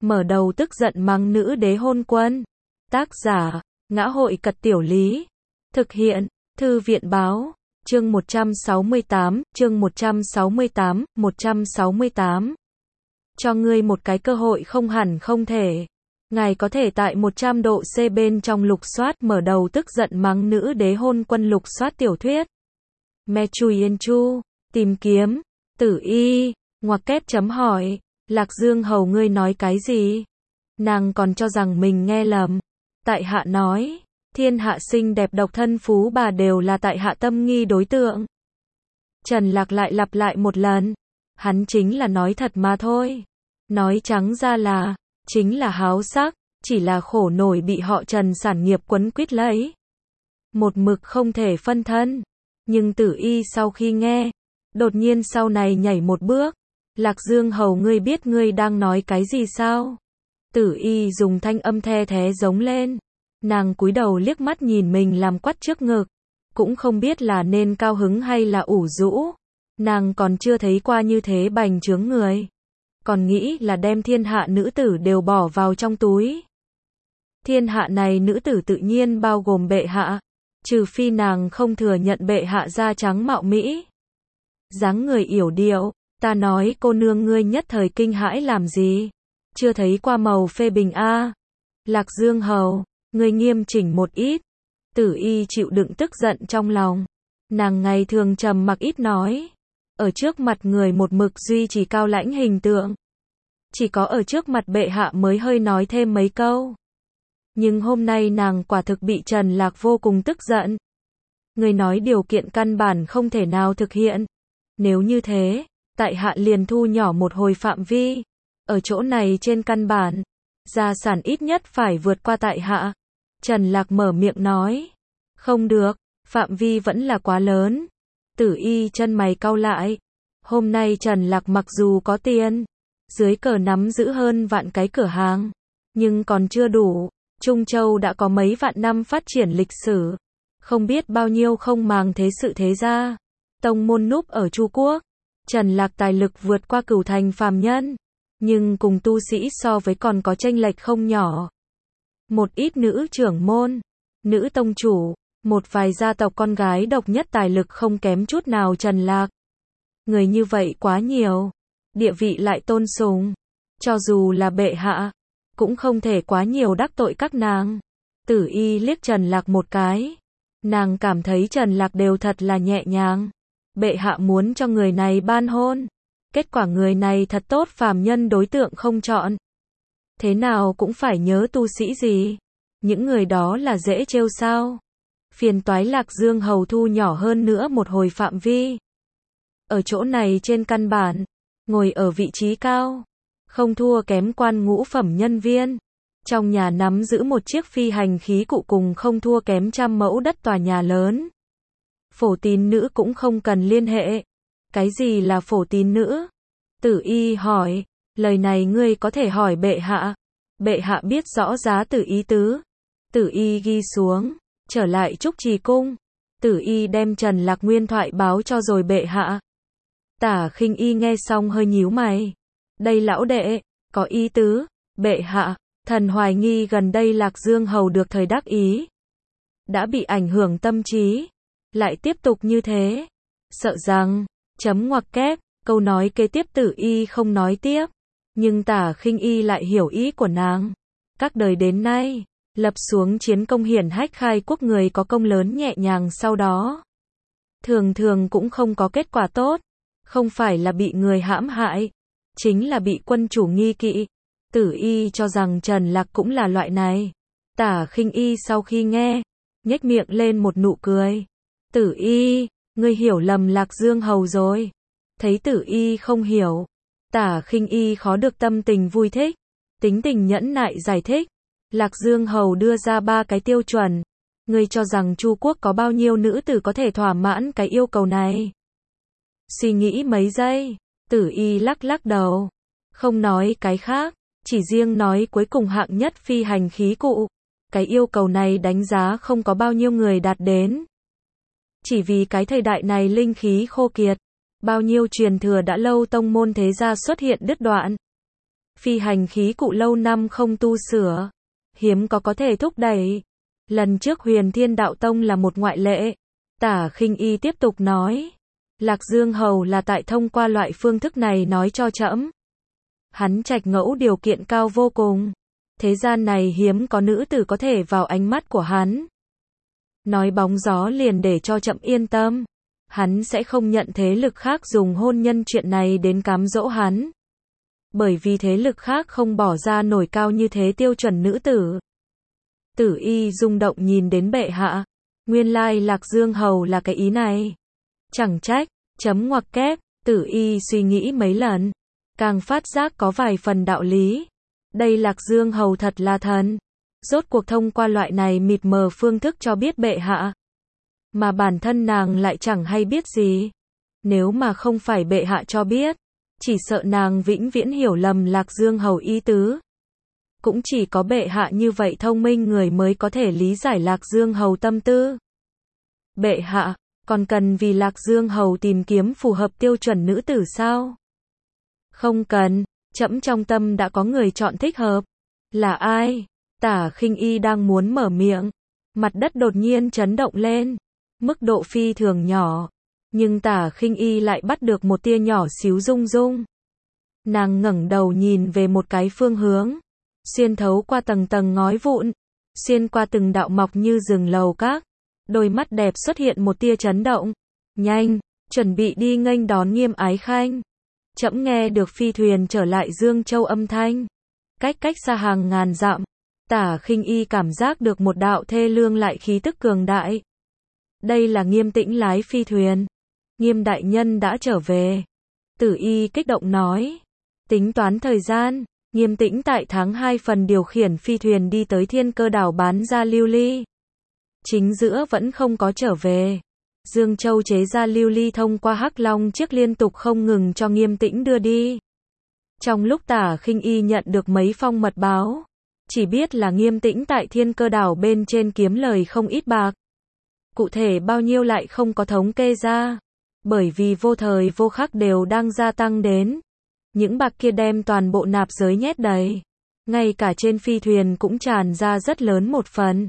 mở đầu tức giận mắng nữ đế hôn quân. Tác giả, Ngã hội Cật Tiểu Lý. Thực hiện, Thư viện Báo. Chương 168, chương 168. Cho ngươi một cái cơ hội không hẳn không thể. Ngài có thể tại 100 độ C bên trong lục soát mở đầu tức giận mắng nữ đế hôn quân lục soát tiểu thuyết. Me Chui Yên Chu, tìm kiếm, Tử Y, ngoặc kép chấm hỏi, Lạc Dương Hầu ngươi nói cái gì? Nàng còn cho rằng mình nghe lầm. Tại hạ nói, thiên hạ xinh đẹp độc thân phú bà đều là tại hạ tâm nghi đối tượng. Trần Lạc lại lặp lại một lần. Hắn chính là nói thật mà thôi. Nói trắng ra là, chính là háo sắc, chỉ là khổ nổi bị họ Trần sản nghiệp quấn quýt lấy. Một mực không thể phân thân. Nhưng Tử Y sau khi nghe, đột nhiên sau này nhảy một bước. Lạc Dương Hầu ngươi biết ngươi đang nói cái gì sao? Tử Y dùng thanh âm the thé giống lên. Nàng cúi đầu liếc mắt nhìn mình làm quắt trước ngực. Cũng không biết là nên cao hứng hay là ủ rũ. Nàng còn chưa thấy qua như thế bành trướng người. Còn nghĩ là đem thiên hạ nữ tử đều bỏ vào trong túi. Thiên hạ này nữ tử tự nhiên bao gồm bệ hạ. Trừ phi nàng không thừa nhận bệ hạ da trắng mạo mỹ. Dáng người yểu điệu. Ta nói cô nương ngươi nhất thời kinh hãi làm gì? Chưa thấy qua màu phê bình a. Lạc Dương Hầu, ngươi nghiêm chỉnh một ít. Tử Y chịu đựng tức giận trong lòng. Nàng ngày thường trầm mặc ít nói. Ở trước mặt người một mực duy trì cao lãnh hình tượng. Chỉ có ở trước mặt bệ hạ mới hơi nói thêm mấy câu. Nhưng hôm nay nàng quả thực bị Trần Lạc vô cùng tức giận. Người nói điều kiện căn bản không thể nào thực hiện. Nếu như thế, tại hạ liền thu nhỏ một hồi phạm vi. Ở chỗ này trên căn bản, gia sản ít nhất phải vượt qua tại hạ. Trần Lạc mở miệng nói. Không được, phạm vi vẫn là quá lớn. Tử Y chân mày cau lại. Hôm nay Trần Lạc mặc dù có tiền, dưới cờ nắm giữ hơn vạn cái cửa hàng, nhưng còn chưa đủ. Trung Châu đã có mấy vạn năm phát triển lịch sử. Không biết bao nhiêu không màng thế sự thế gia. Tông môn núp ở Chu Quốc. Trần Lạc tài lực vượt qua cửu thành phàm nhân. Nhưng cùng tu sĩ so với còn có chênh lệch không nhỏ. Một ít nữ trưởng môn, nữ tông chủ, một vài gia tộc con gái độc nhất tài lực không kém chút nào Trần Lạc. Người như vậy quá nhiều. Địa vị lại tôn sùng. Cho dù là bệ hạ, cũng không thể quá nhiều đắc tội các nàng. Tử Y liếc Trần Lạc một cái. Nàng cảm thấy Trần Lạc đều thật là nhẹ nhàng. Bệ hạ muốn cho người này ban hôn. Kết quả người này thật tốt phàm nhân đối tượng không chọn. Thế nào cũng phải nhớ tu sĩ gì. Những người đó là dễ trêu sao. Phiền toái Lạc Dương Hầu thu nhỏ hơn nữa một hồi phạm vi. Ở chỗ này trên căn bản, ngồi ở vị trí cao. Không thua kém quan ngũ phẩm nhân viên. Trong nhà nắm giữ một chiếc phi hành khí cụ cùng không thua kém 100 mẫu đất tòa nhà lớn. Phổ tín nữ cũng không cần liên hệ. Cái gì là phổ tín nữ? Tử Y hỏi. Lời này ngươi có thể hỏi bệ hạ. Bệ hạ biết rõ giá từ ý tứ. Tử Y ghi xuống. Trở lại Trúc Trì Cung. Tử Y đem Trần Lạc nguyên thoại báo cho rồi bệ hạ. Tả Khinh Y nghe xong hơi nhíu mày. Đây lão đệ, có ý tứ. Bệ hạ, thần hoài nghi gần đây Lạc Dương Hầu được thời đắc ý. Đã bị ảnh hưởng tâm trí. Lại tiếp tục như thế. Sợ rằng, chấm ngoặc kép, câu nói kế tiếp Tử Y không nói tiếp. Nhưng Tả Khinh Y lại hiểu ý của nàng. Các đời đến nay, lập xuống chiến công hiển hách khai quốc người có công lớn nhẹ nhàng sau đó. Thường thường cũng không có kết quả tốt. Không phải là bị người hãm hại. Chính là bị quân chủ nghi kỵ. Tử Y cho rằng Trần Lạc cũng là loại này. Tả Khinh Y sau khi nghe, nhếch miệng lên một nụ cười. Tử Y, ngươi hiểu lầm Lạc Dương Hầu rồi. Thấy Tử Y không hiểu. Tả Khinh Y khó được tâm tình vui thích. Tính tình nhẫn nại giải thích. Lạc Dương Hầu đưa ra 3 cái tiêu chuẩn. Ngươi cho rằng Chu Quốc có bao nhiêu nữ tử có thể thỏa mãn cái yêu cầu này? Suy nghĩ mấy giây. Tử Y lắc lắc đầu. Không nói cái khác. Chỉ riêng nói cuối cùng hạng nhất phi hành khí cụ. Cái yêu cầu này đánh giá không có bao nhiêu người đạt đến. Chỉ vì cái thời đại này linh khí khô kiệt. Bao nhiêu truyền thừa đã lâu tông môn thế gia xuất hiện đứt đoạn. Phi hành khí cụ lâu năm không tu sửa, hiếm có thể thúc đẩy. Lần trước Huyền Thiên Đạo Tông là một ngoại lệ. Tả Khinh Y tiếp tục nói. Lạc Dương Hầu là tại thông qua loại phương thức này nói cho trẫm. Hắn trạch ngẫu điều kiện cao vô cùng. Thế gian này hiếm có nữ tử có thể vào ánh mắt của hắn. Nói bóng gió liền để cho trẫm yên tâm. Hắn sẽ không nhận thế lực khác dùng hôn nhân chuyện này đến cám dỗ hắn. Bởi vì thế lực khác không bỏ ra nổi cao như thế tiêu chuẩn nữ tử. Tử Y rung động nhìn đến bệ hạ. Nguyên lai Lạc Dương Hầu là cái ý này. Chẳng trách, chấm ngoặc kép, Tử Y suy nghĩ mấy lần. Càng phát giác có vài phần đạo lý. Đây Lạc Dương Hầu thật là thần. Rốt cuộc thông qua loại này mịt mờ phương thức cho biết bệ hạ. Mà bản thân nàng lại chẳng hay biết gì. Nếu mà không phải bệ hạ cho biết, chỉ sợ nàng vĩnh viễn hiểu lầm Lạc Dương Hầu ý tứ. Cũng chỉ có bệ hạ như vậy thông minh người mới có thể lý giải Lạc Dương Hầu tâm tư. Bệ hạ, còn cần vì Lạc Dương Hầu tìm kiếm phù hợp tiêu chuẩn nữ tử sao? Không cần, trẫm trong tâm đã có người chọn thích hợp. Là ai? Tả Khinh Y đang muốn mở miệng, mặt đất đột nhiên chấn động lên, mức độ phi thường nhỏ, nhưng Tả Khinh Y lại bắt được một tia nhỏ xíu rung rung. Nàng ngẩng đầu nhìn về một cái phương hướng, xuyên thấu qua tầng tầng ngói vụn, xuyên qua từng đạo mọc như rừng lầu các, đôi mắt đẹp xuất hiện một tia chấn động. Nhanh, chuẩn bị đi nghênh đón Nghiêm Ái Khanh. Trẫm nghe được phi thuyền trở lại Dương Châu âm thanh. Cách xa hàng ngàn dặm, Tả Khinh Y cảm giác được một đạo thê lương lại khí tức cường đại. Đây là Nghiêm Tĩnh lái phi thuyền. Nghiêm đại nhân đã trở về. Tử Y kích động nói. Tính toán thời gian, Nghiêm Tĩnh tại tháng 2 phần điều khiển phi thuyền đi tới Thiên Cơ đảo bán ra lưu ly. Chính giữa vẫn không có trở về. Dương Châu chế ra lưu ly thông qua Hắc Long chiếc liên tục không ngừng cho Nghiêm Tĩnh đưa đi. Trong lúc Tả Khinh Y nhận được mấy phong mật báo, chỉ biết là Nghiêm Tĩnh tại Thiên Cơ đảo bên trên kiếm lời không ít bạc. Cụ thể bao nhiêu lại không có thống kê ra, bởi vì vô thời vô khắc đều đang gia tăng đến. Những bạc kia đem toàn bộ nạp giới nhét đầy, ngay cả trên phi thuyền cũng tràn ra rất lớn một phần.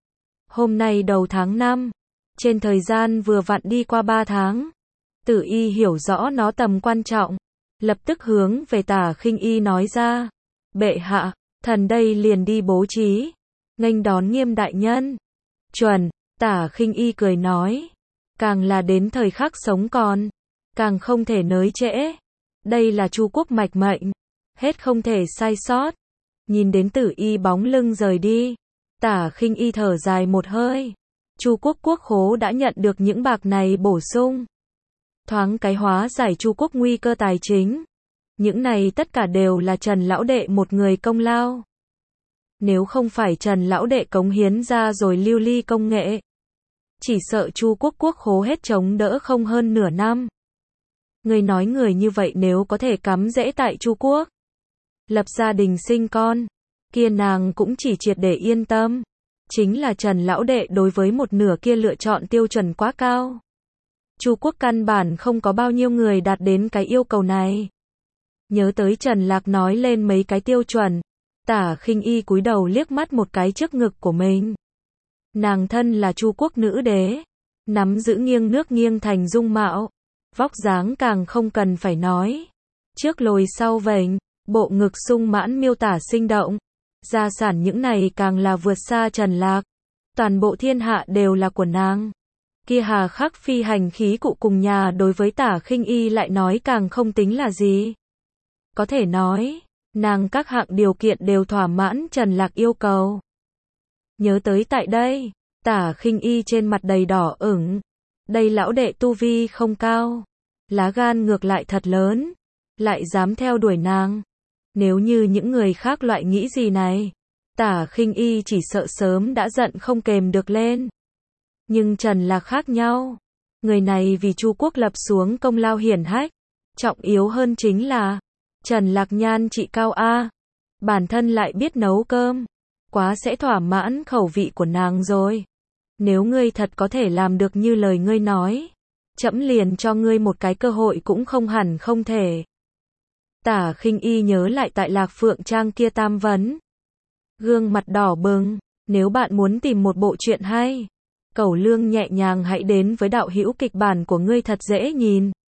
Hôm nay đầu tháng 5, trên thời gian vừa vặn đi qua 3 tháng, Tử Y hiểu rõ nó tầm quan trọng, lập tức hướng về Tả Khinh Y nói ra. Bệ hạ, thần đây liền đi bố trí, nghênh đón Nghiêm đại nhân. Chuẩn, Tả Khinh Y cười nói. Càng là đến thời khắc sống còn, càng không thể nới trễ. Đây là Chu quốc mạch mệnh, hết không thể sai sót. Nhìn đến Tử Y bóng lưng rời đi, Tả Khinh Y thở dài một hơi. Chu quốc quốc khố đã nhận được những bạc này bổ sung, thoáng cái hóa giải Chu quốc nguy cơ tài chính. Những này tất cả đều là Trần lão đệ một người công lao. Nếu không phải Trần lão đệ cống hiến ra rồi lưu ly công nghệ, chỉ sợ Chu quốc quốc khố hết chống đỡ không hơn nửa năm. Người nói người như vậy nếu có thể cắm rễ tại Chu quốc, lập gia đình sinh con, kia nàng cũng chỉ triệt để yên tâm. Chính là Trần lão đệ đối với một nửa kia lựa chọn tiêu chuẩn quá cao. Chu quốc căn bản không có bao nhiêu người đạt đến cái yêu cầu này. Nhớ tới Trần Lạc nói lên mấy cái tiêu chuẩn, Tả Khinh Y cúi đầu liếc mắt một cái trước ngực của mình. Nàng thân là Chu quốc nữ đế, nắm giữ nghiêng nước nghiêng thành dung mạo, vóc dáng càng không cần phải nói. Trước lồi sau vểnh, bộ ngực sung mãn miêu tả sinh động. Gia sản những này càng là vượt xa Trần Lạc. Toàn bộ thiên hạ đều là của nàng. Kia hà khắc phi hành khí cụ cùng nhà đối với Tả Khinh Y lại nói càng không tính là gì. Có thể nói, nàng các hạng điều kiện đều thỏa mãn Trần Lạc yêu cầu. Nhớ tới tại đây, Tả Khinh Y trên mặt đầy đỏ ửng. Đây lão đệ tu vi không cao, lá gan ngược lại thật lớn, lại dám theo đuổi nàng. Nếu như những người khác loại nghĩ gì này, Tả Khinh Y chỉ sợ sớm đã giận không kềm được lên. Nhưng Trần Lạc khác nhau. Người này vì Chu quốc lập xuống công lao hiển hách. Trọng yếu hơn chính là, Trần Lạc nhan trị cao a, bản thân lại biết nấu cơm. Quá sẽ thỏa mãn khẩu vị của nàng rồi. Nếu ngươi thật có thể làm được như lời ngươi nói, trẫm liền cho ngươi một cái cơ hội cũng không hẳn không thể. Tả Khinh Y nhớ lại tại Lạc Phượng Trang kia tam vấn. Gương mặt đỏ bừng, nếu bạn muốn tìm một bộ truyện hay, Cẩu Lương nhẹ nhàng hãy đến với đạo hữu kịch bản của ngươi thật dễ nhìn.